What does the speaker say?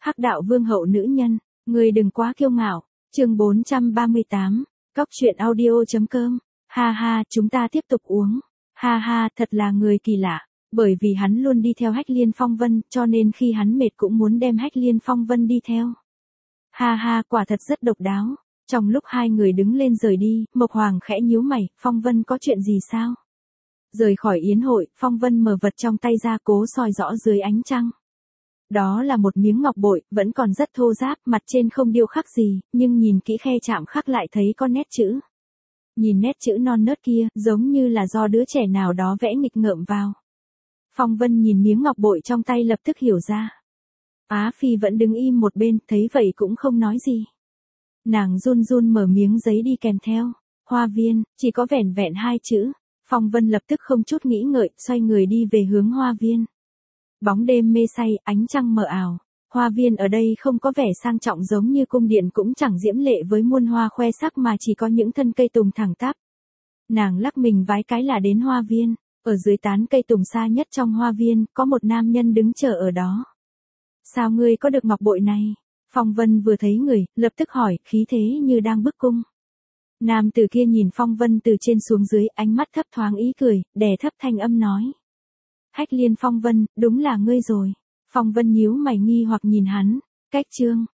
Hắc đạo vương hậu nữ nhân, người đừng quá kiêu ngạo. Chương 438, Cóc truyện audio.com. Ha ha, chúng ta tiếp tục uống. Ha ha, thật là người kỳ lạ. Bởi vì hắn luôn đi theo Hách Liên Phong Vân, cho nên khi hắn mệt cũng muốn đem Hách Liên Phong Vân đi theo. Ha ha, quả thật rất độc đáo. Trong lúc hai người đứng lên rời đi, Mộc Hoàng khẽ nhíu mày, Phong Vân có chuyện gì sao? Rời khỏi yến hội, Phong Vân mở vật trong tay ra cố soi rõ dưới ánh trăng. Đó là một miếng ngọc bội, vẫn còn rất thô ráp, mặt trên không điêu khắc gì, nhưng nhìn kỹ khe chạm khắc lại thấy có nét chữ. Nhìn nét chữ non nớt kia, giống như là do đứa trẻ nào đó vẽ nghịch ngợm vào. Phong Vân nhìn miếng ngọc bội trong tay lập tức hiểu ra. Á Phi vẫn đứng im một bên, thấy vậy cũng không nói gì. Nàng run run mở miếng giấy đi kèm theo. Hoa viên, chỉ có vẻn vẹn 2 chữ. Phong Vân lập tức không chút nghĩ ngợi, xoay người đi về hướng hoa viên. Bóng đêm mê say, ánh trăng mờ ảo. Hoa viên ở đây không có vẻ sang trọng giống như cung điện, cũng chẳng diễm lệ với muôn hoa khoe sắc, mà chỉ có những thân cây tùng thẳng tắp. Nàng lắc mình vái cái là đến hoa viên. Ở dưới tán cây tùng xa nhất trong hoa viên, có một nam nhân đứng chờ ở đó. Sao ngươi có được ngọc bội này? Phong Vân vừa thấy người, lập tức hỏi, khí thế như đang bức cung. Nam tử kia nhìn Phong Vân từ trên xuống dưới, ánh mắt thấp thoáng ý cười, đè thấp thanh âm nói. Hách Liên Phong Vân, đúng là ngươi rồi. Phong Vân nhíu mày nghi hoặc nhìn hắn. Cách chương.